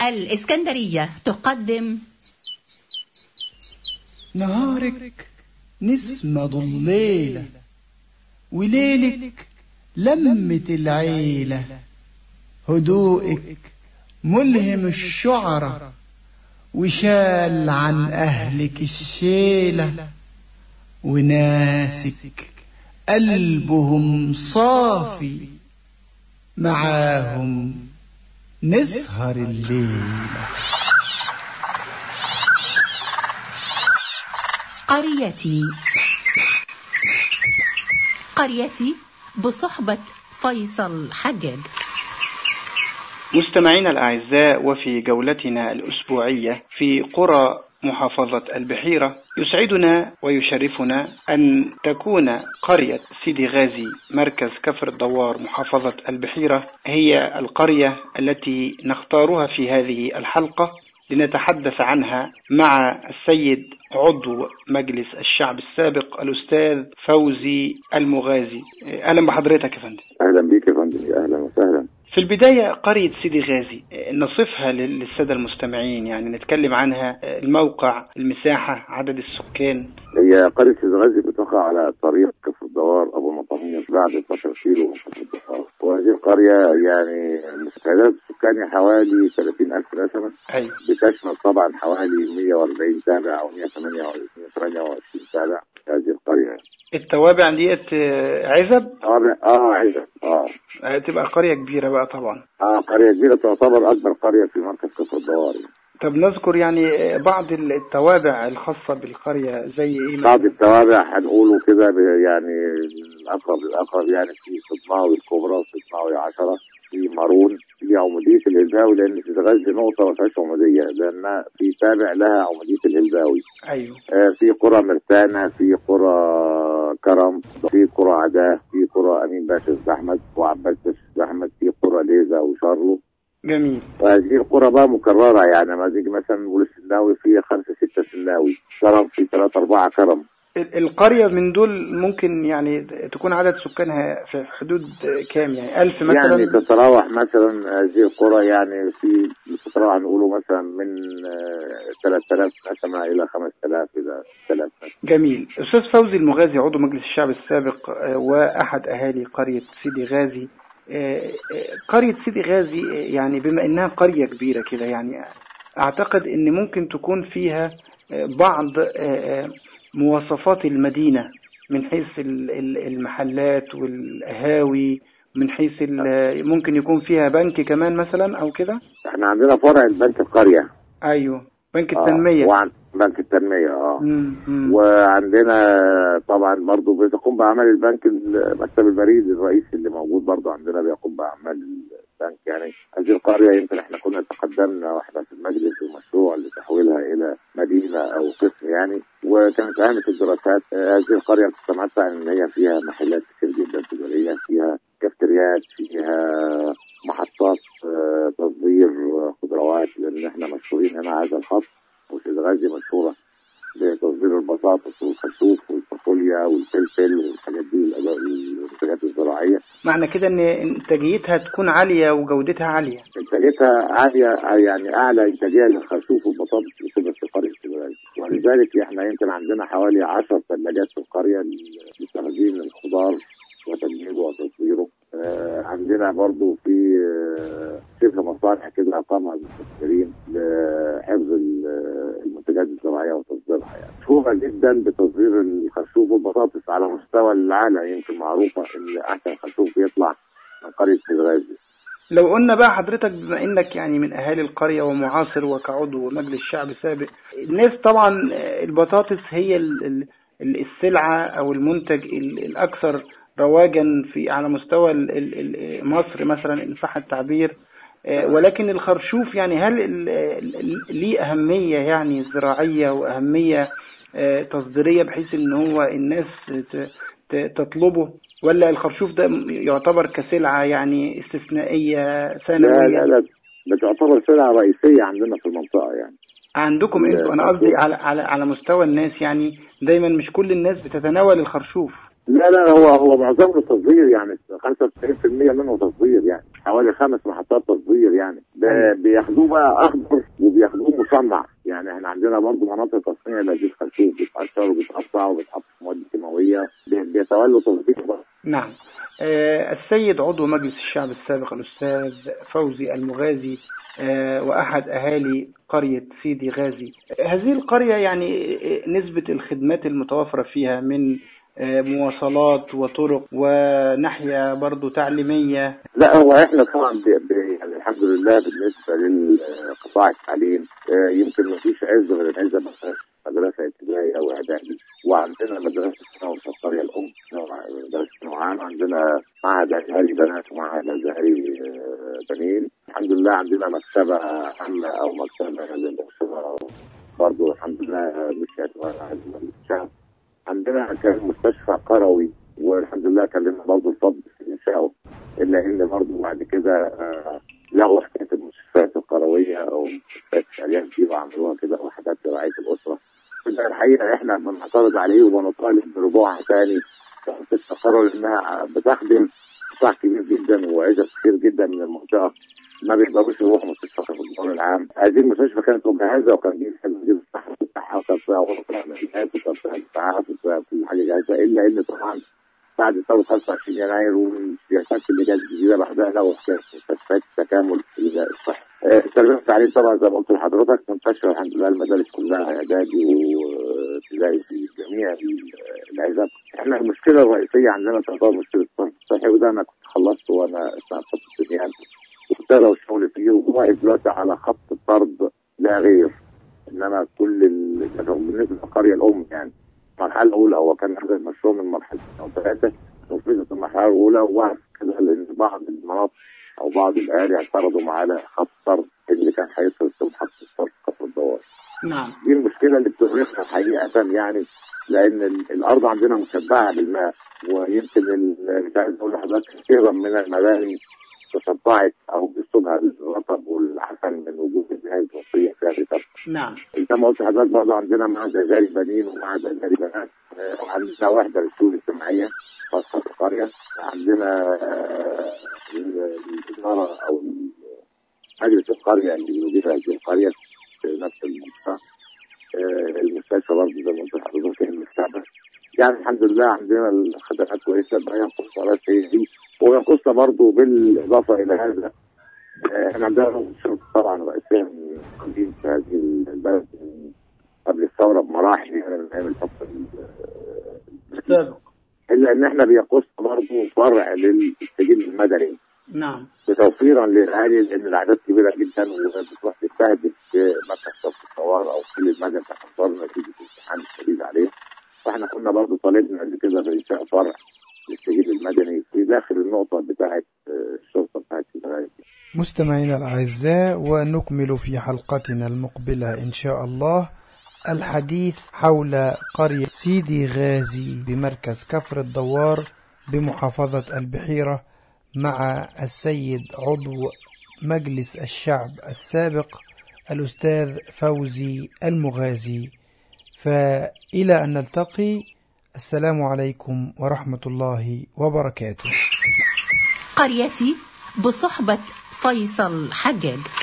الإسكندرية تقدم نهارك نسمة ضليلة وليلك لمة العيلة، هدوءك ملهم الشعرة وشال عن أهلك الشيلة، وناسك قلبهم صافي معاهم نسهر الليلة. قريتي بصحبة فيصل حجاج. مستمعينا الأعزاء، وفي جولتنا الأسبوعية في قرى محافظة البحيرة، يسعدنا ويشرفنا أن تكون قرية سيدي غازي مركز كفر الدوار محافظة البحيرة هي القرية التي نختارها في هذه الحلقة لنتحدث عنها مع السيد عضو مجلس الشعب السابق الأستاذ فوزي المغازي. أهلا بحضرتك يا فندم. أهلا بيك يا فندم، أهلا وسهلا. في البداية قرية سيدي غازي نصفها للسادة المستمعين، يعني نتكلم عنها، الموقع، المساحة، عدد السكان. هي قرية سيدي غازي بتقع على طريق كفر الدوار أبو المطامية بعد 12 كيلو من كفر الدوار، وهذه القرية يعني تعداد سكانها حوالي 30,000 نسمة. أيوة. بتشمل طبعا حوالي 140 تابع أو 128 تابع هذه القرية. التوابع ديت عزب؟ عزب. تبقى قرية كبيرة بقى طبعا. قرية كبيرة، تعتبر أكبر قرية في مركز كفر الدوار. طب نذكر يعني بعض التوابع الخاصة بالقرية زي ايه؟ بعض التوابع هنقوله كده يعني الأقرب يعني في صدماوي الكبرى وصدماوي 10، في مارون، في عمودية الهلباوي، لأن سيدي غازي نقطة ما فيهاش عمودية لأن في تابع لها عمودية الهلباوي. أيوه. في قرى مرتانة، في قرى كرم، في قرى عداه، في قرى أمين باشا الزحمد وعباس باشا الزحمد، في قرى ليزا وشارلو. جميل. وهذه القرى بقى مكررة، يعني ما تيجي مثلا نقول السلاوي فيه 5-6 سلاوي، كرم فيه 3-4 كرم. القرية من دول ممكن يعني تكون عدد سكانها في حدود كام؟ يعني 1000 مثلا؟ يعني تتراوح مثلا هذه القرى يعني في تتراوح نقوله مثلا من 3000 نسمة إلى 5000 إلى 6000. جميل. أستاذ فوزي المغازي عضو مجلس الشعب السابق وأحد أهالي قرية سيدي غازي. قرية سيدي غازي يعني بما إنها قرية كبيرة كده، يعني أعتقد إن ممكن تكون فيها بعض مواصفات المدينة من حيث المحلات والقهاوي، من حيث ممكن يكون فيها بنك كمان مثلا أو كده. احنا عندنا فرع البنك القرية. أيوه، بنك التنمية. بنك التنمية. وعندنا طبعا برضو بيقوم بأعمال البنك مكتب البريد الرئيسي اللي موجود برضو عندنا بيقوم بأعمال البنك. يعني هذه القرية يمكن احنا كنا تقدمنا واحنا في المجلس المشروع لتحويلها إلى مدينة أو قسم يعني، وكانت أهمة الدراسات هذه القرية اقتنعتها إن هي فيها محلات كتير جدا تجارية، فيها كافتريات، فيها محطات تصدير خضروات، لأن احنا مشهورين هنا هذا الخط، وسيدي غازي مشهورة بتصدير البطاطس والخسوف والفاصوليا والفلفل والحاجات دي، المنتجات الزراعية. معنى كده ان انتاجيتها تكون عالية وجودتها عالية. انتاجيتها عالية، يعني اعلى انتاجية للخسوف والبطاطس بتبقى في قرية سيدي غازي، ولذلك احنا يمكن عندنا حوالي 10 ثلاجات في القرية لتخزين الخضار وتجميده وتصديره. عندنا برضو في شبه مصانع كده اقامها المستثمرين لحفظ المنتجات الزراعيه وتصديرها، يعني مشهوره جدا بتصدير الخرشوف والبطاطس على مستوى العالم. يمكن معروفه ان احسن خرشوف بيطلع من قريه سيدي غازي. لو قلنا بقى حضرتك بما انك يعني من اهالي القريه ومعاصر وكعضو مجلس الشعب سابق، الناس طبعا البطاطس هي السلعه او المنتج الاكثر رواجا على مستوى مصر مثلا ان صح التعبير، ولكن الخرشوف يعني هل ليه أهمية يعني زراعية وأهمية تصديرية بحيث ان هو الناس تطلبه، ولا الخرشوف ده يعتبر كسلعة يعني استثنائية ثانوية؟ لا بتعتبر سلعة رئيسية عندنا في المنطقة يعني. عندكم انتوا؟ انا قصدي على مستوى الناس، يعني دايما مش كل الناس بتتناول الخرشوف. لا هو معظمه تصدير، يعني 95% منه تصدير، يعني حوالي 5 محطات تصدير، يعني بياخدوه بقى اخضر وبياخدوه مصنع. يعني احنا عندنا برضه مناطق تصنيع لذيذ خرسوف، بيتقشر وبيتقطع وبيتحط في مواد كيماويه، بيتولوا تصدير بقى. نعم. السيد عضو مجلس الشعب السابق الأستاذ فوزي المغازي وأحد أهالي قرية سيدي غازي، هذه القرية يعني نسبة الخدمات المتوفرة فيها من مواصلات وطرق وناحية برضو تعليمية؟ لا هو احنا طبعا يعني الحمد لله بالنسبة للقطاع التعليم يمكن ما فيش عز غير العزة مثلا مدرسة ابتدائي أو إعدادي، وعندنا مدرسة ثانوي في القرية الأم، مدرسة نوعان، عندنا معهد أزهري بنات ومعهد أزهري بنين. الحمد لله عندنا مكتبة عامة أو مكتبة للأسرة برضه الحمد لله مشيت مع الشعب. عندنا كان مستشفى قروي والحمد لله كلمنا برضه الفضل في إنشاؤه، إلا إن برضه بعد كده لغوا حكاية المستشفيات القروية أو مستشفيات الأرياف دي وعملوها كده وحدات لرعاية الأسرة. الحقيقة إحنا بنعترض عليه وبنطالب برجوعها تاني، تستقروا لأنها بتخدم قطاع كبير جدا وعدد كتير جدا من المنطقة ما بيقدروش يروحوا مستشفى في الدور العام. هذه المستشفى كانت مجهزة وكان دي الصحة بتاعها وكان فيها غرفة عمليات وكان فيها إسعاف وكان كل حاجة جاهزة، إلا إن طبعا بعد ثورة 25 يناير والسياسات اللي جت جديدة بعدها لغوا مستشفيات التكامل الصحي. التربية والتعليم طبعا زي ما قلت لحضرتك منتشرة الحمد لله، المدارس كلها إعدادي وابتدائي في جميع العزب. احنا المشكلة الرئيسية عندنا تعتبر مشكلة الصرف الصحي، وده أنا كنت خلصت وأنا أثناء فترة السنيان وابتدى والشغل فيه وواقف دلوقتي على خط الطرد لا غير. إنما كل بالنسبة للقرية الأم يعني المرحلة الأولى هو كان هذا المشروع من مرحلتين أو 3 نفذت المرحلة الأولى، ووقف كده لأن بعض المناطق أو بعض الأهالي اعترضوا معانا خط الطرد اللي كان هيصرف في محطة الصرف كفر الدوار. نعم. دي المشكلة اللي بتغرقنا حقيقة، يعني لأن الأرض عندنا مشبعة بالماء، ويمكن مش عايز أقول لحضرتك كثيرا من المباني تصدعت أو بيصيبها الرطب والعفن من وجود الجهاز الوصية فيها بتبقى. نعم. زي ما قلت لحضرتك برضه عندنا معهد أزهري بنين ومعهد أزهري بنات، عندنا وحدة للشؤون الاجتماعية خاصة في القرية، عندنا الإدارة أو مجلس القرية اللي بيدير هذه القرية في نفس المنطقة، المستشفى برضه زي ما قلت لحضرتك المكتبة. يعني الحمد لله عندنا الخدمات كويسة، ما ينقصنا بس هي دي، وينقصنا برضه بالإضافة إلى هذا احنا عندنا شرطة طبعا رئيسية من قديم في هذه البلد قبل الثورة بمراحل، يعني من أيام الحكم السابق، إلا إن احنا بينقصنا برضه فرع للسجل المدني. نعم. بتوفيرا للأهالي لأن الأعداد كبيرة جدا وبتروح تستهدف مركز شرطة الثوار أو كل المدن تحضر نتيجة الامتحان الشديد عليه. فاحنا كنا برضه طالبنا قبل كده بإنشاء فرع للسجل المدني في داخل النقطة بتاعة الشرطة بتاعة البلد. مستمعينا الأعزاء، ونكمل في حلقتنا المقبلة إن شاء الله الحديث حول قرية سيدي غازي بمركز كفر الدوار بمحافظة البحيرة مع السيد عضو مجلس الشعب السابق الأستاذ فوزي المغازي. فإلى أن نلتقي، السلام عليكم ورحمة الله وبركاته. قريتي بصحبة فيصل حجاج.